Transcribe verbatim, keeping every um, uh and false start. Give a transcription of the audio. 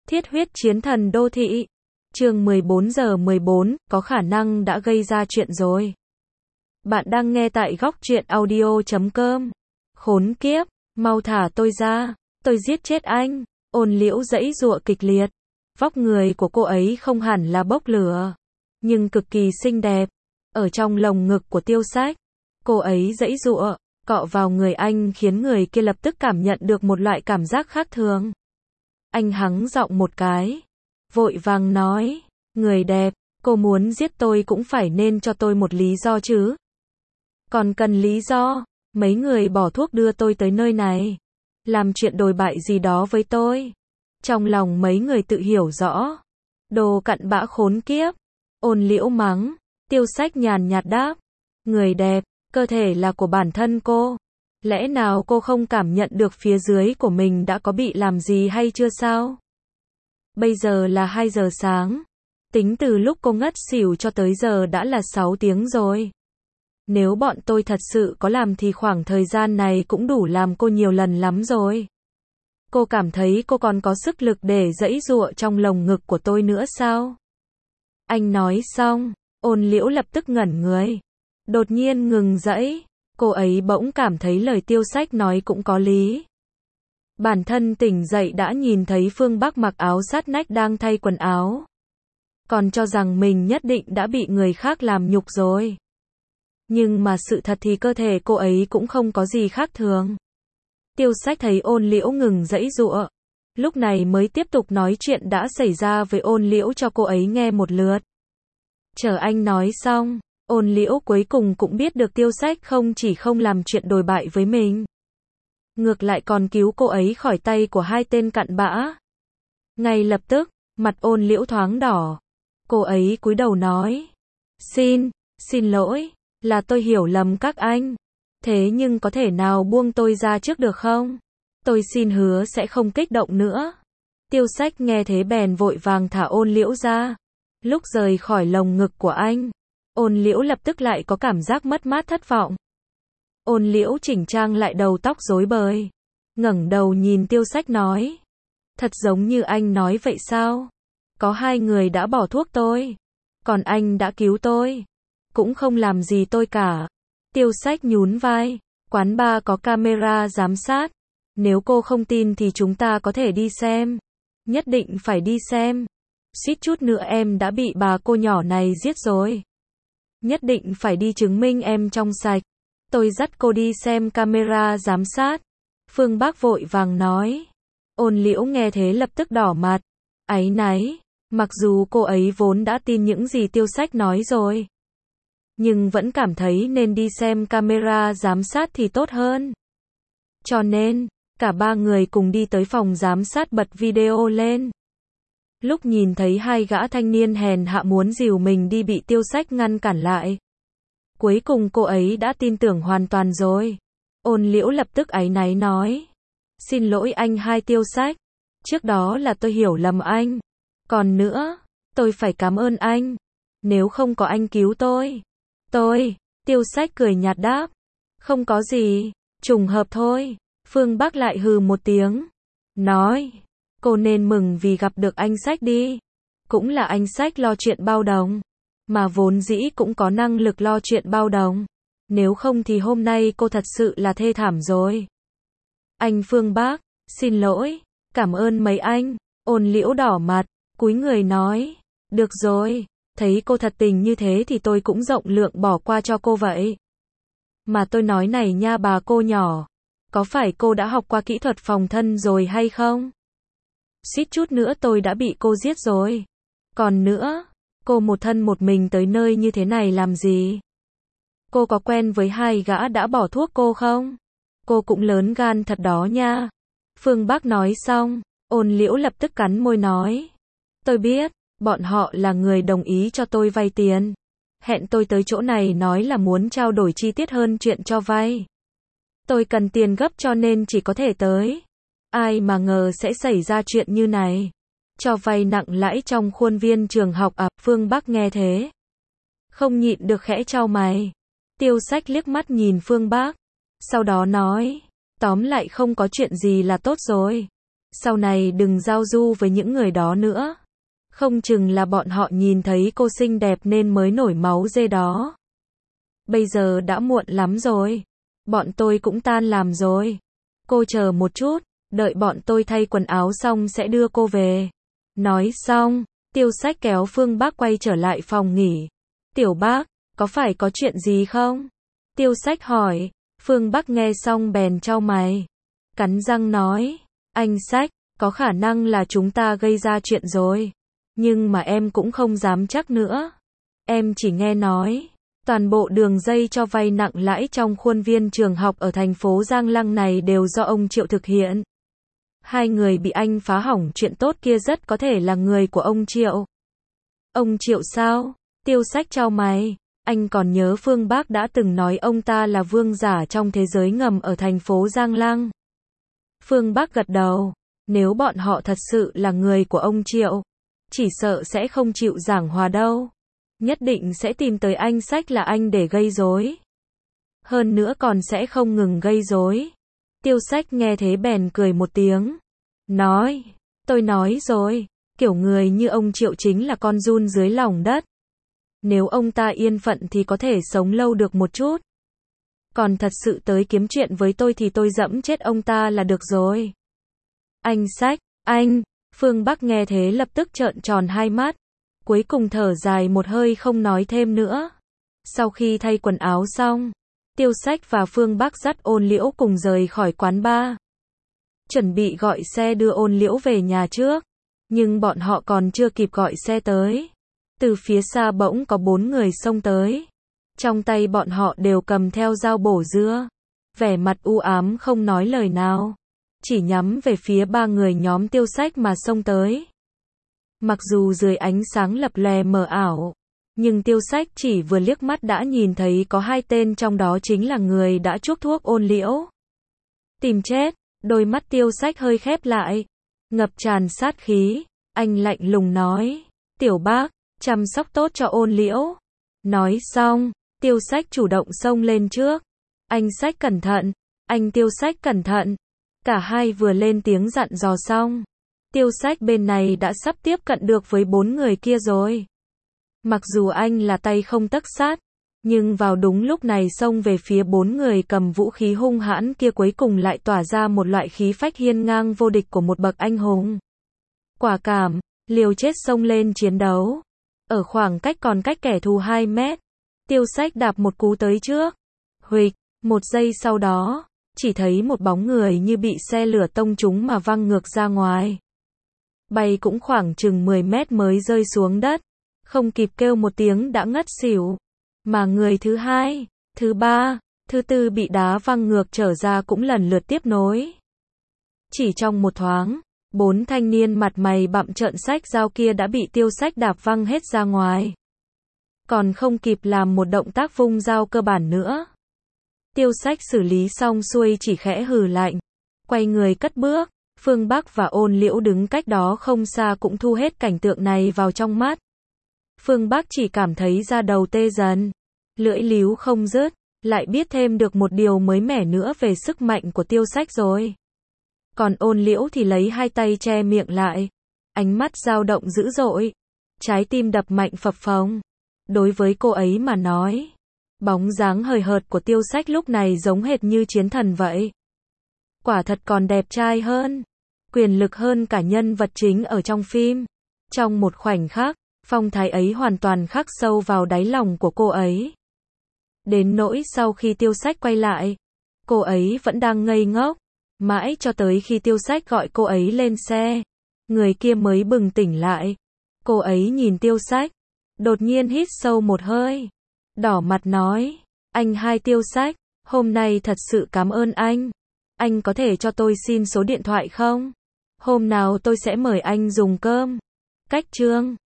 Thiết huyết chiến thần đô thị. Chương mười bốn giờ mười bốn, có khả năng đã gây ra chuyện rồi. Bạn đang nghe tại góc truyện audio chấm com. Khốn kiếp, mau thả tôi ra, tôi giết chết anh. Ôn Liễu giãy giụa kịch liệt. Vóc người của cô ấy không hẳn là bốc lửa, nhưng cực kỳ xinh đẹp. Ở trong lồng ngực của Tiêu Sách, cô ấy giãy giụa, cọ vào người anh khiến người kia lập tức cảm nhận được một loại cảm giác khác thường. Anh hắng giọng một cái, vội vàng nói, người đẹp, cô muốn giết tôi cũng phải nên cho tôi một lý do chứ. Còn cần lý do, mấy người bỏ thuốc đưa tôi tới nơi này, làm chuyện đồi bại gì đó với tôi. Trong lòng mấy người tự hiểu rõ. Đồ cặn bã khốn kiếp. Ôn Liễu mắng. Tiêu Sách nhàn nhạt đáp. Người đẹp, cơ thể là của bản thân cô. Lẽ nào cô không cảm nhận được phía dưới của mình đã có bị làm gì hay chưa sao? Bây giờ là hai giờ sáng. Tính từ lúc cô ngất xỉu cho tới giờ đã là sáu tiếng rồi. Nếu bọn tôi thật sự có làm thì khoảng thời gian này cũng đủ làm cô nhiều lần lắm rồi. Cô cảm thấy cô còn có sức lực để giãy giụa trong lồng ngực của tôi nữa sao? Anh nói xong, Ôn Liễu lập tức ngẩn người. Đột nhiên ngừng giãy, cô ấy bỗng cảm thấy lời Tiêu Sách nói cũng có lý. Bản thân tỉnh dậy đã nhìn thấy Phương Bắc mặc áo sát nách đang thay quần áo. Còn cho rằng mình nhất định đã bị người khác làm nhục rồi. Nhưng mà sự thật thì cơ thể cô ấy cũng không có gì khác thường. Tiêu Sách thấy Ôn Liễu ngừng giãy giụa, lúc này mới tiếp tục nói chuyện đã xảy ra với Ôn Liễu cho cô ấy nghe một lượt. Chờ anh nói xong, Ôn Liễu cuối cùng cũng biết được Tiêu Sách không chỉ không làm chuyện đồi bại với mình, ngược lại còn cứu cô ấy khỏi tay của hai tên cặn bã. Ngay lập tức, mặt Ôn Liễu thoáng đỏ. Cô ấy cúi đầu nói, Xin, xin lỗi, là tôi hiểu lầm các anh. Thế nhưng có thể nào buông tôi ra trước được không? Tôi xin hứa sẽ không kích động nữa. Tiêu Sách nghe thế bèn vội vàng thả Ôn Liễu ra. Lúc rời khỏi lồng ngực của anh, Ôn Liễu lập tức lại có cảm giác mất mát thất vọng. Ôn Liễu chỉnh trang lại đầu tóc rối bời, ngẩng đầu nhìn Tiêu Sách nói, thật giống như anh nói vậy sao? Có hai người đã bỏ thuốc tôi, còn anh đã cứu tôi, cũng không làm gì tôi cả. Tiêu Sách nhún vai, quán bar có camera giám sát, nếu cô không tin thì chúng ta có thể đi xem. Nhất định phải đi xem. Suýt chút nữa em đã bị bà cô nhỏ này giết rồi. Nhất định phải đi chứng minh em trong sạch. Tôi dắt cô đi xem camera giám sát. Phương Bắc vội vàng nói. Ôn Liễu nghe thế lập tức đỏ mặt, áy náy, mặc dù cô ấy vốn đã tin những gì Tiêu Sách nói rồi, nhưng vẫn cảm thấy nên đi xem camera giám sát thì tốt hơn. Cho nên, cả ba người cùng đi tới phòng giám sát bật video lên. Lúc nhìn thấy hai gã thanh niên hèn hạ muốn dìu mình đi bị Tiêu Sách ngăn cản lại. Cuối cùng cô ấy đã tin tưởng hoàn toàn rồi. Ôn Liễu lập tức áy náy nói. Xin lỗi anh hai Tiêu Sách. Trước đó là tôi hiểu lầm anh. Còn nữa, tôi phải cảm ơn anh. Nếu không có anh cứu tôi. Tôi, Tiêu Sách cười nhạt đáp. Không có gì, trùng hợp thôi. Phương Bắc lại hừ một tiếng. Nói, cô nên mừng vì gặp được anh Sách đi. Cũng là anh Sách lo chuyện bao đồng. Mà vốn dĩ cũng có năng lực lo chuyện bao đồng. Nếu không thì hôm nay cô thật sự là thê thảm rồi. Anh Phương Bắc, xin lỗi, cảm ơn mấy anh. Ôn Liễu đỏ mặt, cúi người nói. Được rồi. Thấy cô thật tình như thế thì tôi cũng rộng lượng bỏ qua cho cô vậy. Mà tôi nói này nha bà cô nhỏ, có phải cô đã học qua kỹ thuật phòng thân rồi hay không? Suýt chút nữa tôi đã bị cô giết rồi. Còn nữa, cô một thân một mình tới nơi như thế này làm gì? Cô có quen với hai gã đã bỏ thuốc cô không? Cô cũng lớn gan thật đó nha. Phương Bắc nói xong, Ôn Liễu lập tức cắn môi nói. Tôi biết. Bọn họ là người đồng ý cho tôi vay tiền. Hẹn tôi tới chỗ này nói là muốn trao đổi chi tiết hơn chuyện cho vay. Tôi cần tiền gấp cho nên chỉ có thể tới. Ai mà ngờ sẽ xảy ra chuyện như này. Cho vay nặng lãi trong khuôn viên trường học à? Phương Bắc nghe thế, không nhịn được khẽ chau mày. Tiêu Sách liếc mắt nhìn Phương Bắc, sau đó nói, tóm lại không có chuyện gì là tốt rồi. Sau này đừng giao du với những người đó nữa. Không chừng là bọn họ nhìn thấy cô xinh đẹp nên mới nổi máu dê đó. Bây giờ đã muộn lắm rồi. Bọn tôi cũng tan làm rồi. Cô chờ một chút, đợi bọn tôi thay quần áo xong sẽ đưa cô về. Nói xong, Tiêu Sách kéo Phương Bắc quay trở lại phòng nghỉ. Tiểu Bác, có phải có chuyện gì không? Tiêu Sách hỏi. Phương Bắc nghe xong bèn chau mày. Cắn răng nói. Anh Sách, có khả năng là chúng ta gây ra chuyện rồi. Nhưng mà em cũng không dám chắc nữa. Em chỉ nghe nói, toàn bộ đường dây cho vay nặng lãi trong khuôn viên trường học ở thành phố Giang Lăng này đều do ông Triệu thực hiện. Hai người bị anh phá hỏng chuyện tốt kia rất có thể là người của ông Triệu. Ông Triệu sao? Tiêu Sách chau mày. Anh còn nhớ Phương Bắc đã từng nói ông ta là vương giả trong thế giới ngầm ở thành phố Giang Lăng. Phương Bắc gật đầu. Nếu bọn họ thật sự là người của ông Triệu, chỉ sợ sẽ không chịu giảng hòa đâu. Nhất định sẽ tìm tới anh Sách là anh để gây rối. Hơn nữa còn sẽ không ngừng gây rối. Tiêu Sách nghe thế bèn cười một tiếng. Nói, tôi nói rồi, kiểu người như ông Triệu chính là con giun dưới lòng đất. Nếu ông ta yên phận thì có thể sống lâu được một chút. Còn thật sự tới kiếm chuyện với tôi thì tôi dẫm chết ông ta là được rồi. Anh Sách, anh, Phương Bắc nghe thế lập tức trợn tròn hai mắt. Cuối cùng thở dài một hơi không nói thêm nữa. Sau khi thay quần áo xong, Tiêu Sách và Phương Bắc dắt Ôn Liễu cùng rời khỏi quán bar. Chuẩn bị gọi xe đưa Ôn Liễu về nhà trước. Nhưng bọn họ còn chưa kịp gọi xe tới. Từ phía xa bỗng có bốn người xông tới. Trong tay bọn họ đều cầm theo dao bổ dưa. Vẻ mặt u ám không nói lời nào. Chỉ nhắm về phía ba người nhóm Tiêu Sách mà xông tới. Mặc dù dưới ánh sáng lập lòe mờ ảo, nhưng Tiêu Sách chỉ vừa liếc mắt đã nhìn thấy có hai tên trong đó chính là người đã chuốc thuốc Ôn Liễu. Tìm chết, đôi mắt Tiêu Sách hơi khép lại, ngập tràn sát khí, anh lạnh lùng nói, Tiểu Bác, chăm sóc tốt cho Ôn Liễu. Nói xong, Tiêu Sách chủ động xông lên trước. Anh Sách cẩn thận, anh Tiêu Sách cẩn thận. Cả hai vừa lên tiếng dặn dò xong. Tiêu Sách bên này đã sắp tiếp cận được với bốn người kia rồi. Mặc dù anh là tay không tấc sát, nhưng vào đúng lúc này xông về phía bốn người cầm vũ khí hung hãn kia cuối cùng lại tỏa ra một loại khí phách hiên ngang vô địch của một bậc anh hùng. Quả cảm, liều chết xông lên chiến đấu. Ở khoảng cách còn cách kẻ thù hai mét, Tiêu Sách đạp một cú tới trước. Huỵch, một giây sau đó, chỉ thấy một bóng người như bị xe lửa tông trúng mà văng ngược ra ngoài. Bay cũng khoảng chừng mười mét mới rơi xuống đất. Không kịp kêu một tiếng đã ngất xỉu. Mà người thứ hai, thứ ba, thứ tư bị đá văng ngược trở ra cũng lần lượt tiếp nối. Chỉ trong một thoáng, bốn thanh niên mặt mày bặm trợn sách dao kia đã bị Tiêu Sách đạp văng hết ra ngoài. Còn không kịp làm một động tác vung dao cơ bản nữa. Tiêu Sách xử lý xong xuôi chỉ khẽ hừ lạnh, quay người cất bước. Phương Bắc và Ôn Liễu đứng cách đó không xa cũng thu hết cảnh tượng này vào trong mắt. Phương Bắc chỉ cảm thấy da đầu tê dần, lưỡi líu không dứt, lại biết thêm được một điều mới mẻ nữa về sức mạnh của Tiêu Sách rồi. Còn Ôn Liễu thì lấy hai tay che miệng lại, ánh mắt dao động dữ dội, trái tim đập mạnh phập phồng. Đối với cô ấy mà nói, bóng dáng hời hợt của Tiêu Sách lúc này giống hệt như chiến thần vậy. Quả thật còn đẹp trai hơn, quyền lực hơn cả nhân vật chính ở trong phim. Trong một khoảnh khắc, phong thái ấy hoàn toàn khắc sâu vào đáy lòng của cô ấy. Đến nỗi sau khi Tiêu Sách quay lại, cô ấy vẫn đang ngây ngốc, mãi cho tới khi Tiêu Sách gọi cô ấy lên xe, người kia mới bừng tỉnh lại. Cô ấy nhìn Tiêu Sách, đột nhiên hít sâu một hơi, đỏ mặt nói, anh hai Tiêu Sách, hôm nay thật sự cảm ơn anh. Anh có thể cho tôi xin số điện thoại không? Hôm nào tôi sẽ mời anh dùng cơm. Cách chương